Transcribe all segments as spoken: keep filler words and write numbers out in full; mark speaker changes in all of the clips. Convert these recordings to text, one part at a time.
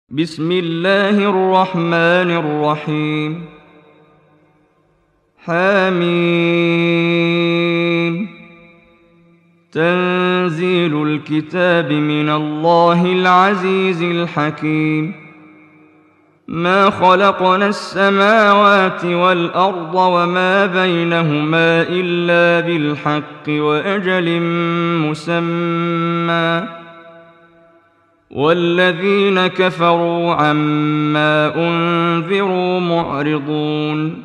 Speaker 1: بسم الله الرحمن الرحيم. حميم. تنزيل الكتاب من الله العزيز الحكيم. ما خلقنا السماوات والأرض وما بينهما إلا بالحق وأجل مسمى، والذين كفروا عما أنذروا معرضون.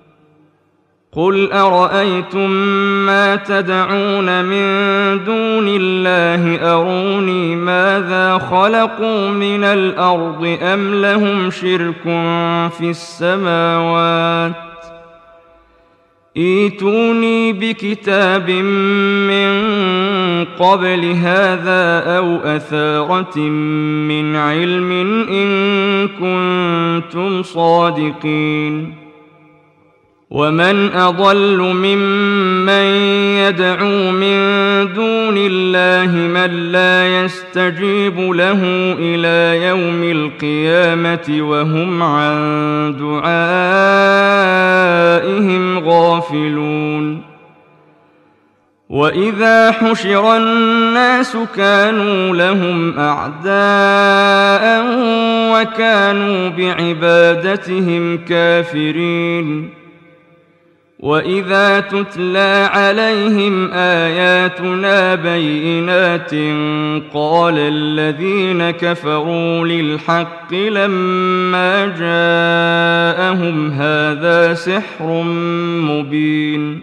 Speaker 1: قل أرأيتم ما تدعون من دون الله أروني ماذا خلقوا من الأرض أم لهم شرك في السماوات؟ ائتوني بكتاب من قبل هذا أو أثارة من علم إن كنتم صادقين. ومن أضل ممن يدعو من دون الله من لا يستجيب له إلى يوم القيامة وهم عن دعائهم غافلون. وإذا حشر الناس كانوا لهم أعداء وكانوا بعبادتهم كافرين. وإذا تتلى عليهم آياتنا بينات قال الذين كفروا للحق لما جاءهم هذا سحر مبين.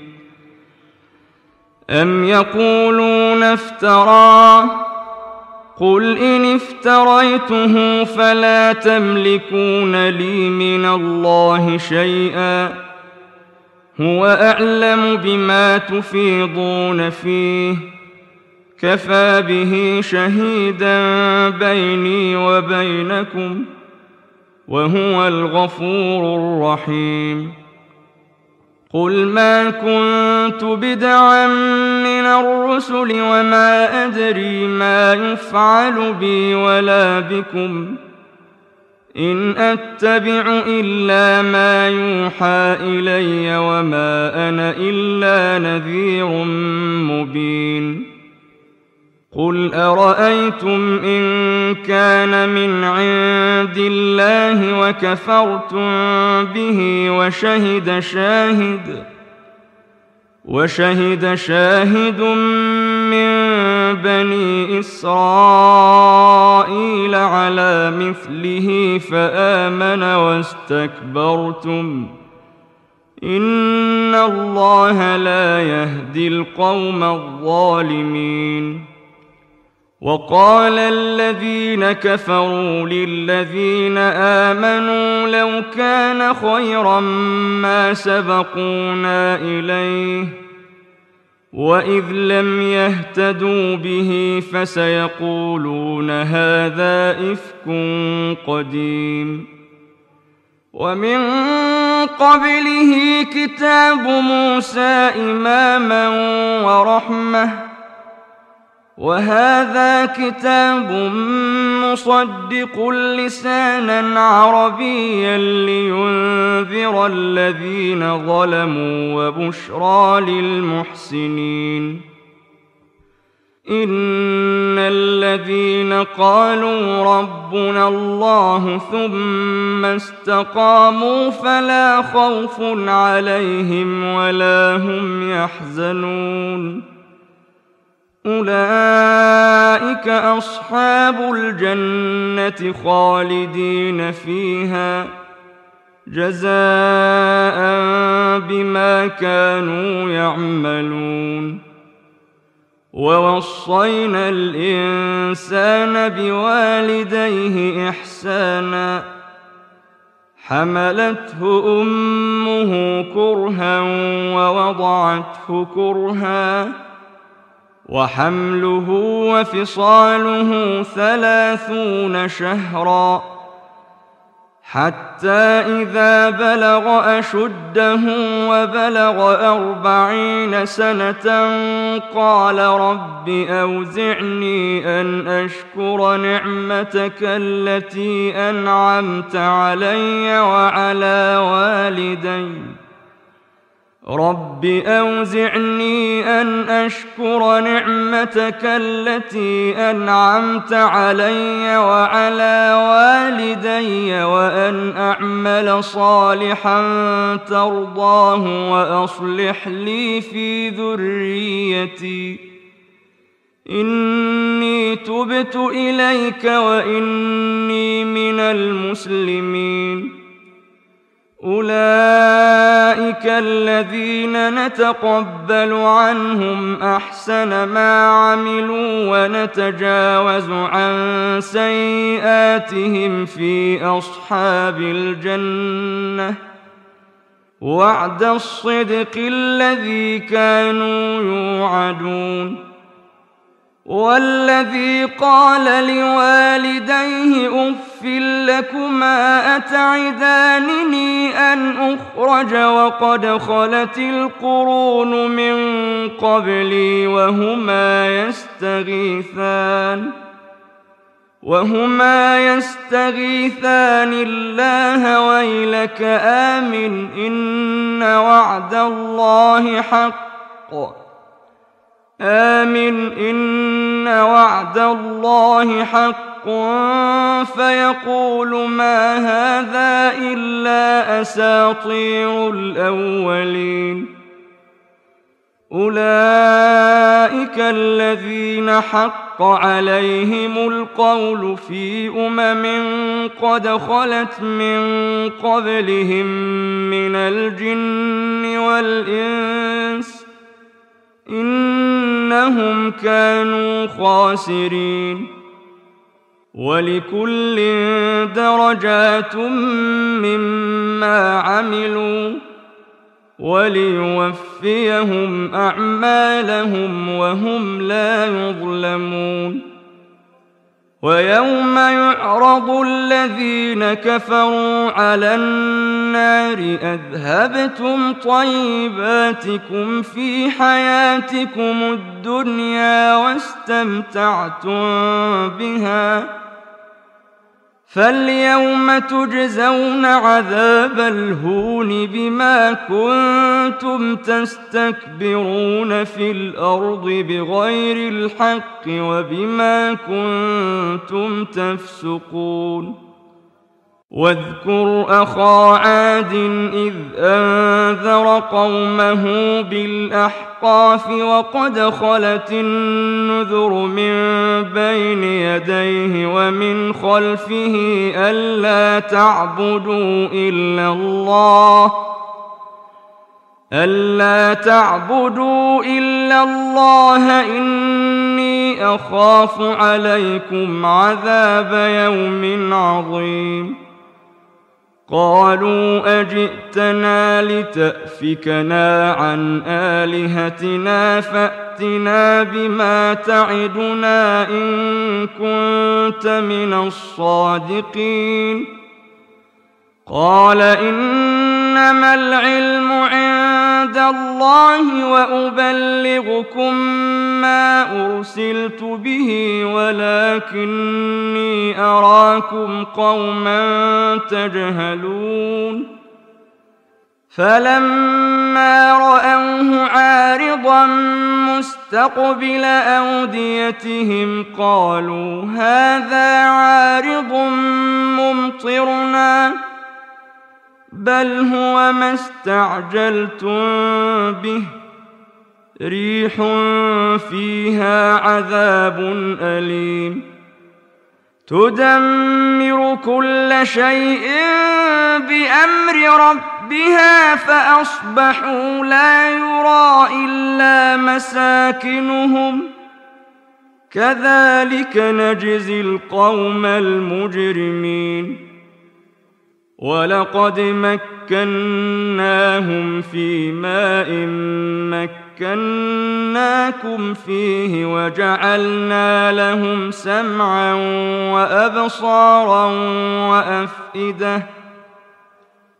Speaker 1: أم يقولون افتراه؟ قل إن افتريته فلا تملكون لي من الله شيئا، هو أعلم بما تفيضون فيه، كفى به شهيدا بيني وبينكم، وهو الغفور الرحيم. قل ما كنت بدعا من الرسل وما أدري ما يفعل بي ولا بكم، إن أتبع إلا ما يوحى إلي وما أنا إلا نذير مبين. قل أرأيتم إن كان من عند الله وكفرتم به وشهد شاهد وشهد شاهد من بني إسرائيل على مثله فآمن واستكبرتم، إن الله لا يهدي القوم الظالمين. وقال الذين كفروا للذين آمنوا لو كان خيرا ما سبقونا إليه، وإذ لم يهتدوا به فسيقولون هذا إفك قديم. ومن قبله كتاب موسى إماما ورحمة، وهذا كتاب مصدق لسانا عربيا لينذر الذين ظلموا وبشرى للمحسنين. إن الذين قالوا ربنا الله ثم استقاموا فلا خوف عليهم ولا هم يحزنون. أولئك أصحاب الجنة خالدين فيها جزاء بما كانوا يعملون. ووصينا الإنسان بوالديه إحسانا، حملته أمه كرها ووضعته كرها، وحمله وفصاله ثلاثون شهرا، حتى إذا بلغ أشده وبلغ أربعين سنة قال رب أوزعني أن أشكر نعمتك التي أنعمت علي وعلى والدي رب أوزعني أن أشكر نعمتك التي أنعمت علي وعلى والدي وأن أعمل صالحا ترضاه وأصلح لي في ذريتي إني تبت إليك وإني من المسلمين. أولئك الذين نتقبل عنهم أحسن ما عملوا ونتجاوز عن سيئاتهم في أصحاب الجنة وعد الصدق الذي كانوا يوعدون. والذي قال لوالديه أف لكما أتعدانني أن أخرج وقد خلت القرون من قبلي وهما يستغيثان وهما يستغيثان الله ويلك آمن إن وعد الله حق آمن إن وعد الله حق فيقول ما هذا إلا أساطير الأولين. أولئك الذين حق عليهم القول في أمم قد خلت من قبلهم من الجن والإنس إنهم كانوا خاسرين. ولكل درجات مما عملوا وليوفيهم أعمالهم وهم لا يظلمون. ويوم يعرض الذين كفروا على النار أذهبتم طيباتكم في حياتكم الدنيا واستمتعتم بها فاليوم تجزون عذاب الهون بما كنتم تستكبرون في الأرض بغير الحق وبما كنتم تفسقون. واذكر أخا عاد إذ أنذر قومه بالأحقاف وقد خلت النذر من بين يديه ومن خلفه ألا تعبدوا إلا الله ألا تعبدوا إلا الله إني أخاف عليكم عذاب يوم عظيم. قالوا أجئتنا لتأفكنا عن آلهتنا فأتنا بما تعدنا إن كنت من الصادقين. قال إنما العلم عند الله وأبلغكم ما أرسلت به ولكني أراكم قوما تجهلون. فلما رأوه عارضا مستقبل أوديتهم قالوا هذا عارض ممطرنا بل هو ما استعجلتم به ريح فيها عذاب أليم تدمر كل شيء بأمر ربها فأصبحوا لا يرى إلا مساكنهم كذلك نجزي القوم المجرمين. ولقد مكناهم في ماء مكناكم فيه وجعلنا لهم سمعا وأبصارا وأفئدة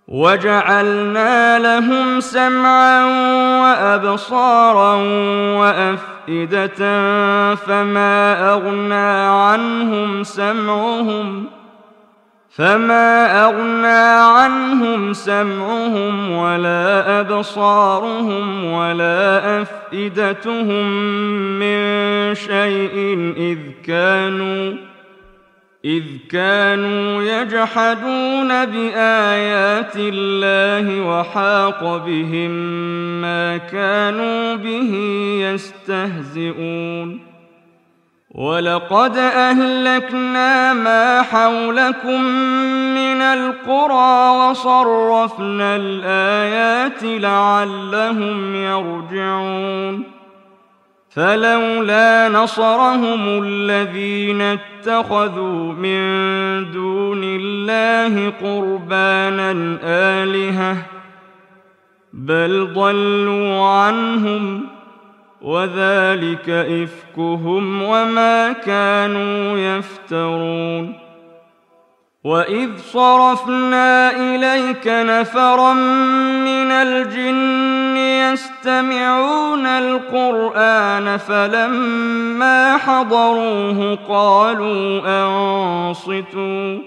Speaker 1: وجعلنا لهم سمعا وأبصارا وأفئدة فما أغنى عنهم سمعهم فما أغنى عنهم سمعهم ولا أبصارهم ولا أفئدتهم من شيء إذ كانوا إذ كانوا يجحدون بآيات الله وحاق بهم ما كانوا به يستهزئون ولقد أهلكنا ما حولكم من القرى وصرفنا الآيات لعلهم يرجعون فلولا نصرهم الذين اتخذوا من دون الله قربانا آلهة بل ضلوا عنهم وذلك إفكهم وما كانوا يفترون وإذ صرفنا إليك نفرا من الجن يستمعون القرآن فلما حضروه قالوا أنصتوا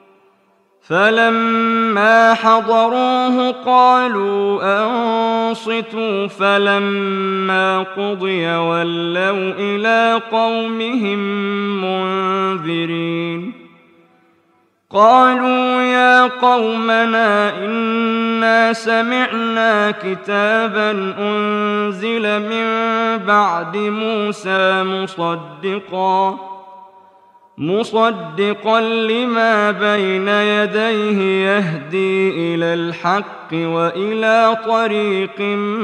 Speaker 1: فلما حضروه قالوا أنصتوا فلما قضي ولوا إلى قومهم منذرين قالوا يا قومنا إنا سمعنا كتابا أنزل من بعد موسى مصدقا مصدقا لما بين يديه يهدي إلى الحق وإلى طريق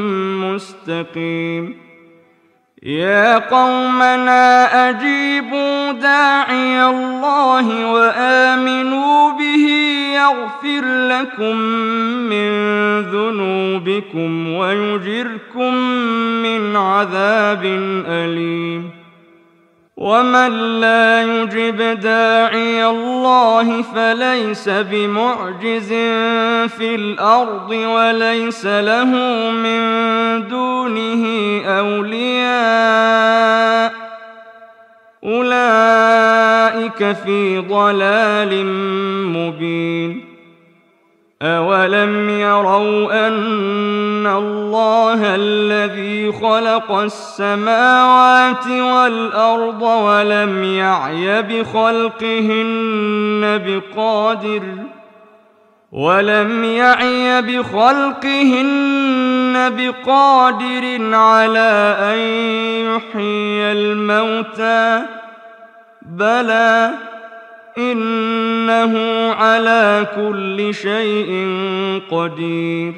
Speaker 1: مستقيم يا قومنا أجيبوا داعي الله وآمنوا به يغفر لكم من ذنوبكم ويجركم من عذاب أليم ومن لا يجب داعي الله فليس بمعجز في الأرض وليس له من دونه أولياء أولئك في ضلال مبين أولم يروا أن الله الذي خلق السماوات والأرض ولم يعي بخلقهن بقادر ولم يعي بخلقهن بقادر على أن يحيي الموتى بلى إنه على كل شيء قدير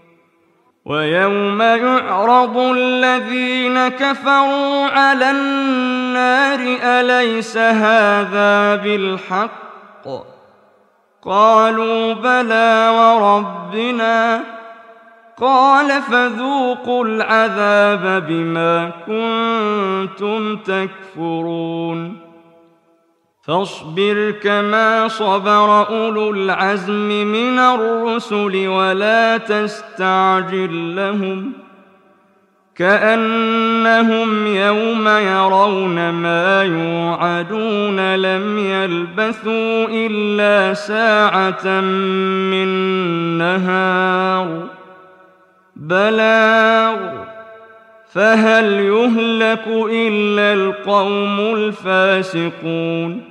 Speaker 1: ويوم يعرض الذين كفروا على النار أليس هذا بالحق قالوا بلى وربنا قال فذوقوا العذاب بما كنتم تكفرون فاصبر كما صبر أولو العزم من الرسل ولا تستعجل لهم كأنهم يوم يرون ما يوعدون لم يلبثوا إلا ساعة من نهار بلاغ فهل يهلك إلا القوم الفاسقون